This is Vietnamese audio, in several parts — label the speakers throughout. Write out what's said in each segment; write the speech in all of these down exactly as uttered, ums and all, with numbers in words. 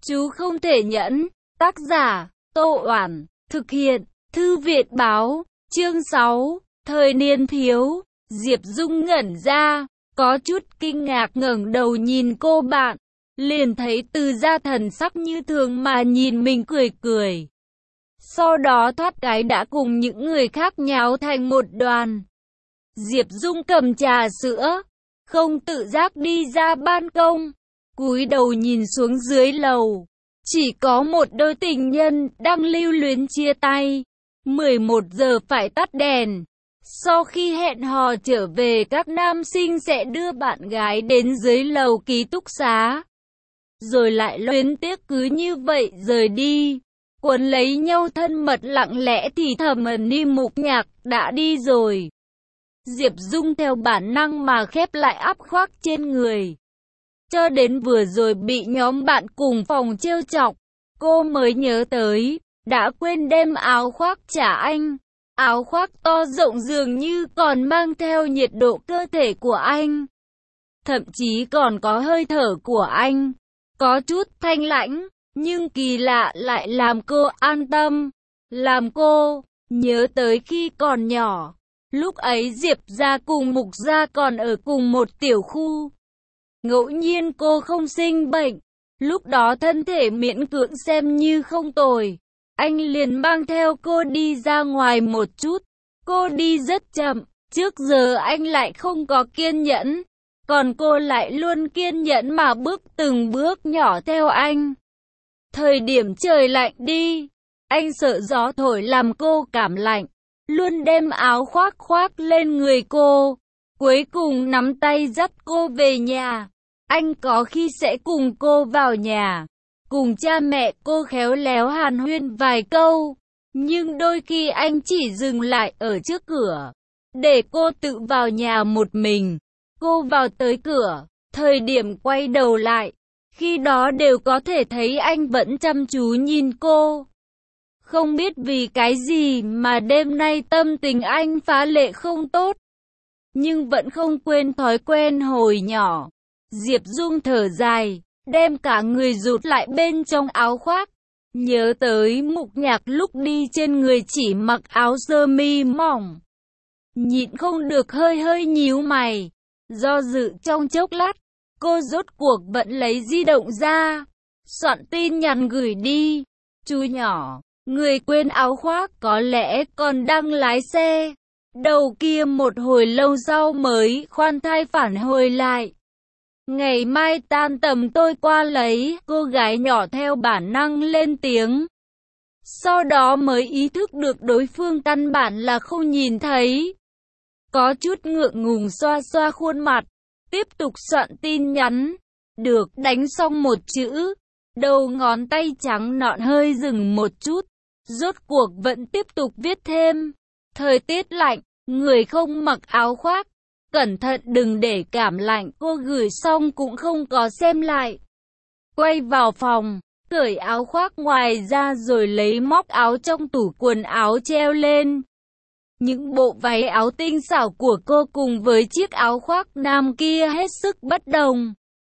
Speaker 1: Chú không thể nhẫn. Tác giả, Tô Oản. Thực hiện, Thư viện báo. Chương sáu. Thời niên thiếu. Diệp Dung ngẩn ra, có chút kinh ngạc ngẩng đầu nhìn cô bạn. Liền thấy Từ Gia thần sắc như thường mà nhìn mình cười cười. Sau đó thoát cái đã cùng những người khác nháo thành một đoàn. Diệp Dung cầm trà sữa, không tự giác đi ra ban công, cúi đầu nhìn xuống dưới lầu. Chỉ có một đôi tình nhân đang lưu luyến chia tay. mười một giờ phải tắt đèn. Sau khi hẹn hò trở về, các nam sinh sẽ đưa bạn gái đến dưới lầu ký túc xá. Rồi lại luyến tiếc cứ như vậy rời đi. Quấn lấy nhau thân mật lặng lẽ thì thầm Ni Mục Nhạc đã đi rồi. Diệp Dung theo bản năng mà khép lại áo khoác trên người. Cho đến vừa rồi bị nhóm bạn cùng phòng trêu chọc, cô mới nhớ tới, đã quên đem áo khoác trả anh. Áo khoác to rộng dường như còn mang theo nhiệt độ cơ thể của anh. Thậm chí còn có hơi thở của anh. Có chút thanh lãnh, nhưng kỳ lạ lại làm cô an tâm. Làm cô nhớ tới khi còn nhỏ. Lúc ấy Diệp gia cùng Mục gia còn ở cùng một tiểu khu. Ngẫu nhiên cô không sinh bệnh. Lúc đó thân thể miễn cưỡng xem như không tồi. Anh liền mang theo cô đi ra ngoài một chút. Cô đi rất chậm. Trước giờ anh lại không có kiên nhẫn. Còn cô lại luôn kiên nhẫn mà bước từng bước nhỏ theo anh. Thời điểm trời lạnh đi, anh sợ gió thổi làm cô cảm lạnh. Luôn đem áo khoác khoác lên người cô. Cuối cùng nắm tay dắt cô về nhà. Anh có khi sẽ cùng cô vào nhà. Cùng cha mẹ cô khéo léo hàn huyên vài câu. Nhưng đôi khi anh chỉ dừng lại ở trước cửa. Để cô tự vào nhà một mình. Cô vào tới cửa. Thời điểm quay đầu lại. Khi đó đều có thể thấy anh vẫn chăm chú nhìn cô. Không biết vì cái gì mà đêm nay tâm tình anh phá lệ không tốt. Nhưng vẫn không quên thói quen hồi nhỏ. Diệp Dung thở dài, đem cả người rụt lại bên trong áo khoác. Nhớ tới Mục Nhạc lúc đi trên người chỉ mặc áo sơ mi mỏng. Nhịn không được hơi hơi nhíu mày. Do dự trong chốc lát, cô rốt cuộc vẫn lấy di động ra. Soạn tin nhắn gửi đi. Chú nhỏ, người quên áo khoác có lẽ còn đang lái xe. Đầu kia một hồi lâu sau mới khoan thai phản hồi lại. Ngày mai tan tầm tôi qua lấy. Cô gái nhỏ theo bản năng lên tiếng. Sau đó mới ý thức được đối phương căn bản là không nhìn thấy. Có chút ngượng ngùng xoa xoa khuôn mặt. Tiếp tục soạn tin nhắn. Được, đánh xong một chữ. Đầu ngón tay trắng nõn hơi dừng một chút. Rốt cuộc vẫn tiếp tục viết thêm. Thời tiết lạnh, người không mặc áo khoác. Cẩn thận đừng để cảm lạnh. Cô gửi xong cũng không có xem lại. Quay vào phòng, cởi áo khoác ngoài ra rồi lấy móc áo trong tủ quần áo treo lên. Những bộ váy áo tinh xảo của cô cùng với chiếc áo khoác nam kia hết sức bất đồng.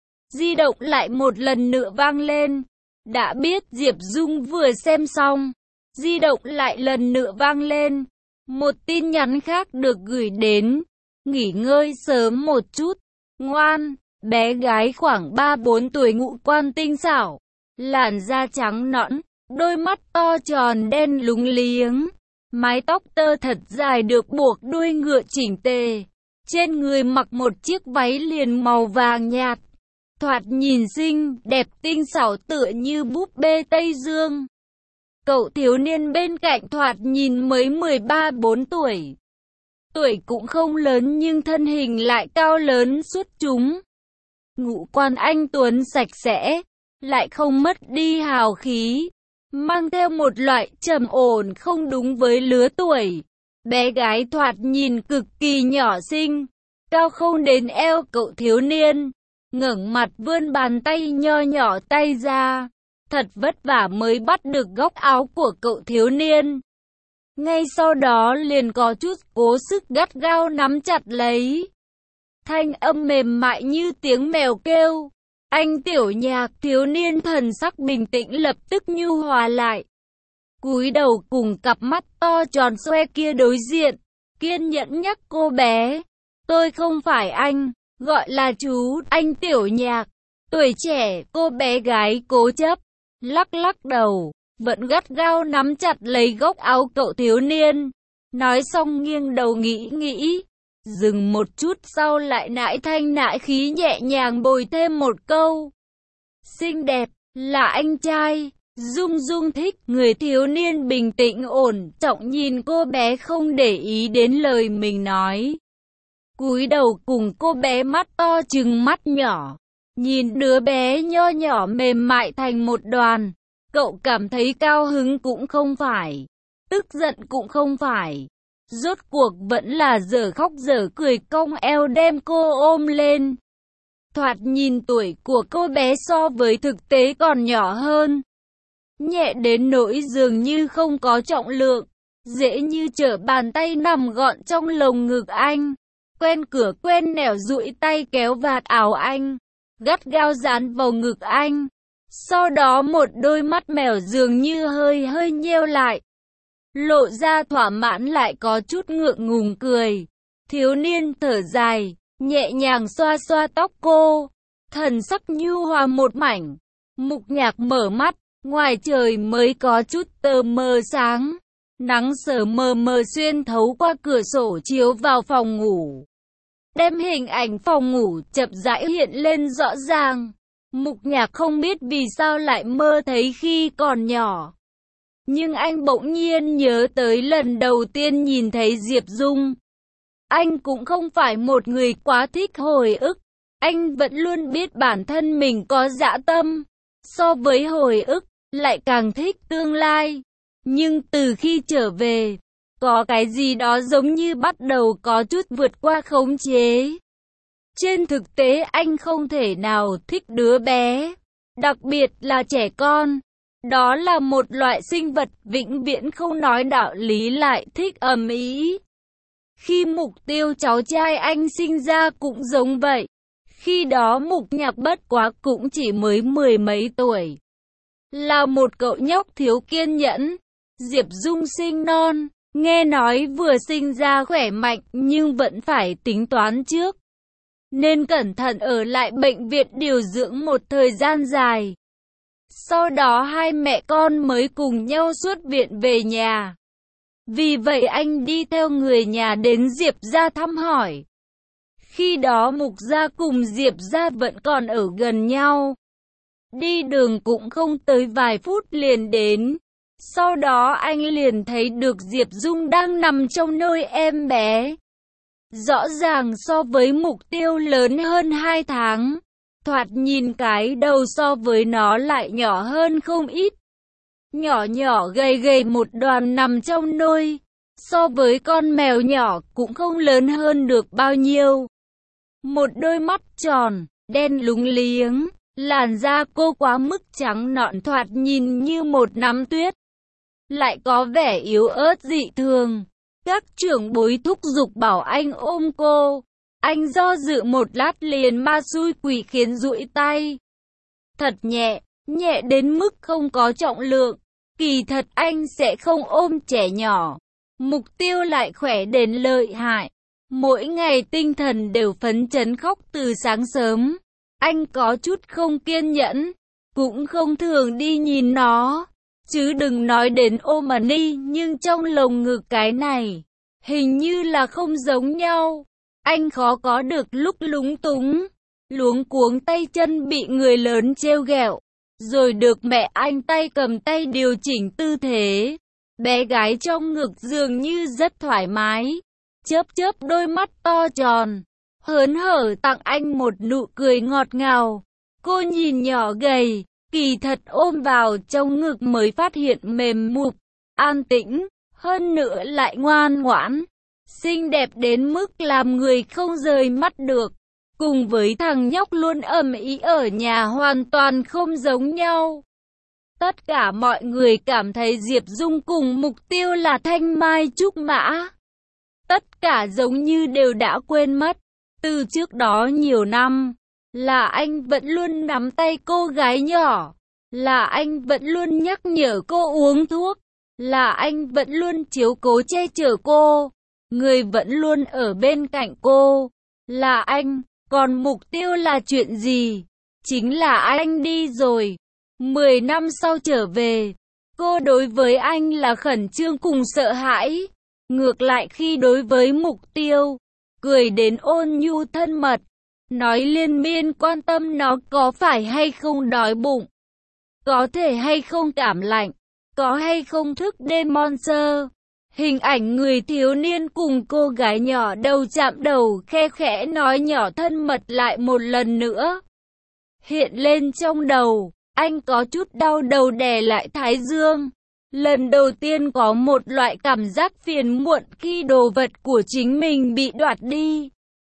Speaker 1: Di động lại một lần nữa vang lên. Đã biết Diệp Dung vừa xem xong. Di động lại lần nữa vang lên. Một tin nhắn khác được gửi đến. Nghỉ ngơi sớm một chút. Ngoan. Bé gái khoảng ba bốn tuổi ngũ quan tinh xảo. Làn da trắng nõn. Đôi mắt to tròn đen lúng liếng. Mái tóc tơ thật dài được buộc đuôi ngựa chỉnh tề. Trên người mặc một chiếc váy liền màu vàng nhạt. Thoạt nhìn xinh, đẹp tinh xảo tựa như búp bê Tây Dương. Cậu thiếu niên bên cạnh thoạt nhìn mới mười ba bốn tuổi. Tuổi cũng không lớn nhưng thân hình lại cao lớn xuất chúng. Ngũ quan anh tuấn sạch sẽ, lại không mất đi hào khí. Mang theo một loại trầm ổn không đúng với lứa tuổi. Bé gái thoạt nhìn cực kỳ nhỏ xinh, cao không đến eo. Cậu thiếu niên ngẩng mặt vươn bàn tay nho nhỏ tay ra. Thật vất vả mới bắt được góc áo của cậu thiếu niên. Ngay sau đó liền có chút cố sức gắt gao nắm chặt lấy. Thanh âm mềm mại như tiếng mèo kêu. Anh Tiểu Nhạc, thiếu niên thần sắc bình tĩnh lập tức nhu hòa lại. Cúi đầu cùng cặp mắt to tròn xoe kia đối diện, kiên nhẫn nhắc cô bé. Tôi không phải anh, gọi là chú, anh Tiểu Nhạc. Tuổi trẻ, cô bé gái cố chấp, lắc lắc đầu, vẫn gắt gao nắm chặt lấy góc áo cậu thiếu niên. Nói xong nghiêng đầu nghĩ nghĩ, dừng một chút sau lại nãi thanh nãi khí nhẹ nhàng bồi thêm một câu. Xinh đẹp, là anh trai. Dung Dung thích. Người thiếu niên bình tĩnh ổn trọng nhìn cô bé không để ý đến lời mình nói. Cúi đầu cùng cô bé mắt to trừng mắt nhỏ. Nhìn đứa bé nho nhỏ mềm mại thành một đoàn. Cậu cảm thấy cao hứng cũng không phải, tức giận cũng không phải. Rốt cuộc vẫn là dở khóc dở cười cong eo đem cô ôm lên. Thoạt nhìn tuổi của cô bé so với thực tế còn nhỏ hơn. Nhẹ đến nỗi dường như không có trọng lượng, dễ như trở bàn tay nằm gọn trong lồng ngực anh. Quen cửa quen nẻo duỗi tay kéo vạt áo anh, gắt gao dán vào ngực anh. Sau đó một đôi mắt mèo dường như hơi hơi nheo lại, lộ ra thỏa mãn lại có chút ngượng ngùng cười. Thiếu niên thở dài, nhẹ nhàng xoa xoa tóc cô, thần sắc nhu hòa một mảnh. Mục Nhạc mở mắt, ngoài trời mới có chút tờ mờ sáng. Nắng sớm mờ mờ xuyên thấu qua cửa sổ chiếu vào phòng ngủ, đem hình ảnh phòng ngủ chậm rãi hiện lên rõ ràng. Mục Nhạc không biết vì sao lại mơ thấy khi còn nhỏ. Nhưng anh bỗng nhiên nhớ tới lần đầu tiên nhìn thấy Diệp Dung. Anh cũng không phải một người quá thích hồi ức. Anh vẫn luôn biết bản thân mình có dã tâm. So với hồi ức, lại càng thích tương lai. Nhưng từ khi trở về, có cái gì đó giống như bắt đầu có chút vượt qua khống chế. Trên thực tế anh không thể nào thích đứa bé, đặc biệt là trẻ con. Đó là một loại sinh vật vĩnh viễn không nói đạo lý lại thích ầm ĩ. Khi Mục Tiêu cháu trai anh sinh ra cũng giống vậy. Khi đó Mục Nhạc bất quá cũng chỉ mới mười mấy tuổi. Là một cậu nhóc thiếu kiên nhẫn. Diệp Dung sinh non, nghe nói vừa sinh ra khỏe mạnh nhưng vẫn phải tính toán trước, nên cẩn thận ở lại bệnh viện điều dưỡng một thời gian dài. Sau đó hai mẹ con mới cùng nhau xuất viện về nhà. Vì vậy anh đi theo người nhà đến Diệp gia thăm hỏi. Khi đó Mục gia cùng Diệp gia vẫn còn ở gần nhau. Đi đường cũng không tới vài phút liền đến. Sau đó anh liền thấy được Diệp Dung đang nằm trong nôi em bé. Rõ ràng so với Mục Tiêu lớn hơn hai tháng. Thoạt nhìn cái đầu so với nó lại nhỏ hơn không ít. Nhỏ nhỏ gầy gầy một đoàn nằm trong nôi. So với con mèo nhỏ cũng không lớn hơn được bao nhiêu. Một đôi mắt tròn, đen lúng liếng. Làn da cô quá mức trắng nõn thoạt nhìn như một nắm tuyết. Lại có vẻ yếu ớt dị thường. Các trưởng bối thúc giục bảo anh ôm cô. Anh do dự một lát liền ma xui quỷ khiến duỗi tay. Thật nhẹ, nhẹ đến mức không có trọng lượng. Kỳ thật anh sẽ không ôm trẻ nhỏ. Mục Tiêu lại khỏe đến lợi hại. Mỗi ngày tinh thần đều phấn chấn khóc từ sáng sớm. Anh có chút không kiên nhẫn, cũng không thường đi nhìn nó. Chứ đừng nói đến ôm ẩn đi, nhưng trong lồng ngực cái này, hình như là không giống nhau. Anh khó có được lúc lúng túng, luống cuống tay chân bị người lớn trêu ghẹo, rồi được mẹ anh tay cầm tay điều chỉnh tư thế. Bé gái trong ngực dường như rất thoải mái, chớp chớp đôi mắt to tròn, hớn hở tặng anh một nụ cười ngọt ngào. Cô nhìn nhỏ gầy, kỳ thật ôm vào trong ngực mới phát hiện mềm mụp, an tĩnh, hơn nữa lại ngoan ngoãn, xinh đẹp đến mức làm người không rời mắt được. Cùng với thằng nhóc luôn ầm ĩ ở nhà hoàn toàn không giống nhau. Tất cả mọi người cảm thấy Diệp Dung cùng Mục Tiêu là thanh mai trúc mã. Tất cả giống như đều đã quên mất. Từ trước đó nhiều năm, là anh vẫn luôn nắm tay cô gái nhỏ, là anh vẫn luôn nhắc nhở cô uống thuốc, là anh vẫn luôn chiếu cố che chở cô, người vẫn luôn ở bên cạnh cô, là anh. Còn mục tiêu là chuyện gì? Chính là anh đi rồi. Mười năm sau trở về, cô đối với anh là khẩn trương cùng sợ hãi. Ngược lại khi đối với mục tiêu, cười đến ôn nhu thân mật, nói liên miên quan tâm nó có phải hay không đói bụng, có thể hay không cảm lạnh, có hay không thức đêm monster. Hình ảnh người thiếu niên cùng cô gái nhỏ đầu chạm đầu khe khẽ nói nhỏ thân mật lại một lần nữa hiện lên trong đầu. Anh có chút đau đầu đè lại thái dương. Lần đầu tiên có một loại cảm giác phiền muộn khi đồ vật của chính mình bị đoạt đi.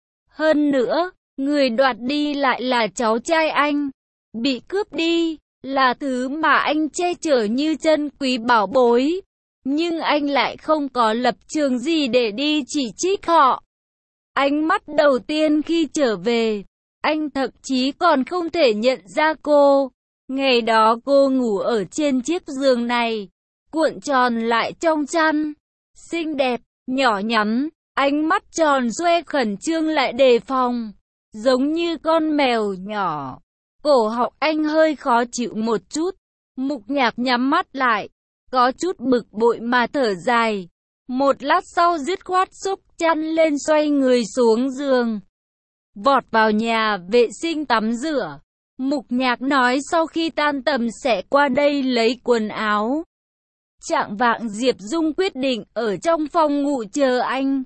Speaker 1: Hơn nữa, người đoạt đi lại là cháu trai anh. Bị cướp đi là thứ mà anh che chở như chân quý bảo bối. Nhưng anh lại không có lập trường gì để đi chỉ trích họ. Ánh mắt đầu tiên khi trở về, anh thậm chí còn không thể nhận ra cô. Ngày đó cô ngủ ở trên chiếc giường này, cuộn tròn lại trong chăn. Xinh đẹp, nhỏ nhắn, ánh mắt tròn xoe khẩn trương lại đề phòng, giống như con mèo nhỏ. Cổ họng anh hơi khó chịu một chút, Mục Nhạc nhắm mắt lại, có chút bực bội mà thở dài. Một lát sau dứt khoát xúc chăn lên xoay người xuống giường, vọt vào nhà vệ sinh tắm rửa. Mục Nhạc nói sau khi tan tầm sẽ qua đây lấy quần áo. Chạng vạng Diệp Dung quyết định ở trong phòng ngủ chờ anh.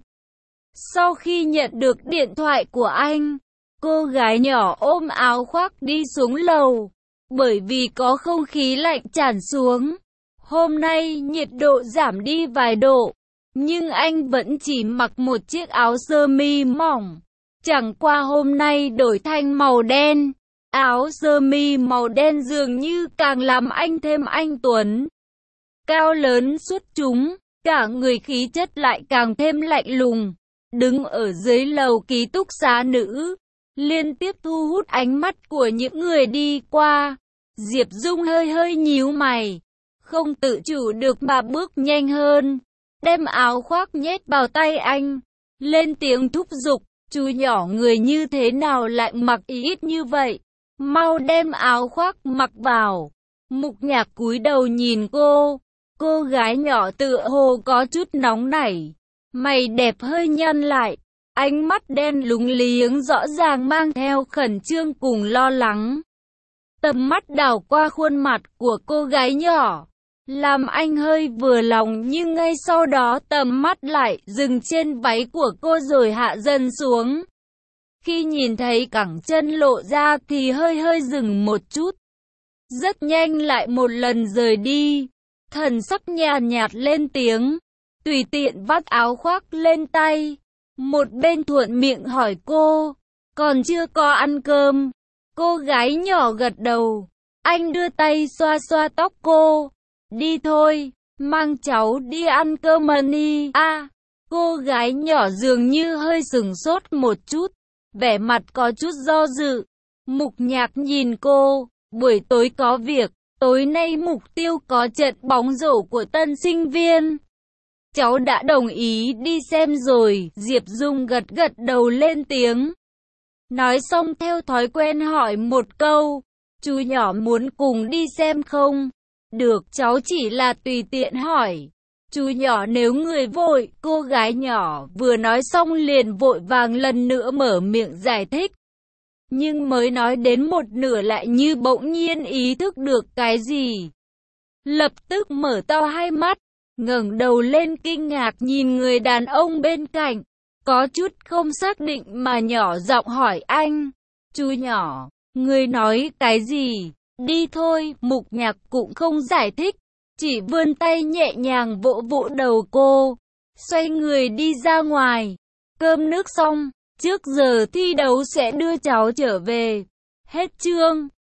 Speaker 1: Sau khi nhận được điện thoại của anh, cô gái nhỏ ôm áo khoác đi xuống lầu. Bởi vì có không khí lạnh tràn xuống, hôm nay nhiệt độ giảm đi vài độ, nhưng anh vẫn chỉ mặc một chiếc áo sơ mi mỏng. Chẳng qua hôm nay đổi thành màu đen. Áo sơ mi màu đen dường như càng làm anh thêm anh tuấn. Cao lớn xuất chúng, cả người khí chất lại càng thêm lạnh lùng. Đứng ở dưới lầu ký túc xá nữ, liên tiếp thu hút ánh mắt của những người đi qua. Diệp Dung hơi hơi nhíu mày, không tự chủ được mà bước nhanh hơn, đem áo khoác nhét vào tay anh, lên tiếng thúc giục, chú nhỏ người như thế nào lại mặc ít như vậy, mau đem áo khoác mặc vào. Mục Nhạc cúi đầu nhìn cô, cô gái nhỏ tựa hồ có chút nóng nảy, mày đẹp hơi nhăn lại, ánh mắt đen lúng liếng rõ ràng mang theo khẩn trương cùng lo lắng. Tầm mắt đảo qua khuôn mặt của cô gái nhỏ, làm anh hơi vừa lòng, nhưng ngay sau đó tầm mắt lại dừng trên váy của cô rồi hạ dần xuống. Khi nhìn thấy cẳng chân lộ ra thì hơi hơi dừng một chút, rất nhanh lại một lần rời đi. Thần sắc nhàn nhạt lên tiếng, tùy tiện vắt áo khoác lên tay, một bên thuận miệng hỏi cô, còn chưa có ăn cơm? Cô gái nhỏ gật đầu. Anh đưa tay xoa xoa tóc cô, đi thôi, mang cháu đi ăn cơm đi. À, cô gái nhỏ dường như hơi sừng sốt một chút, vẻ mặt có chút do dự. Mục Nhạc nhìn cô, buổi tối có việc, tối nay mục tiêu có trận bóng rổ của tân sinh viên. Cháu đã đồng ý đi xem rồi. Diệp Dung gật gật đầu lên tiếng. Nói xong theo thói quen hỏi một câu, chú nhỏ muốn cùng đi xem không? Được, cháu chỉ là tùy tiện hỏi. Chú nhỏ nếu người vội, cô gái nhỏ vừa nói xong liền vội vàng lần nữa mở miệng giải thích. Nhưng mới nói đến một nửa lại như bỗng nhiên ý thức được cái gì. Lập tức mở to hai mắt, ngẩng đầu lên kinh ngạc nhìn người đàn ông bên cạnh. Có chút không xác định mà nhỏ giọng hỏi anh, chú nhỏ, người nói cái gì? Đi thôi. Mục Nhạc cũng không giải thích, chỉ vươn tay nhẹ nhàng vỗ vỗ đầu cô, xoay người đi ra ngoài. Cơm nước xong, trước giờ thi đấu sẽ đưa cháu trở về. Hết chương.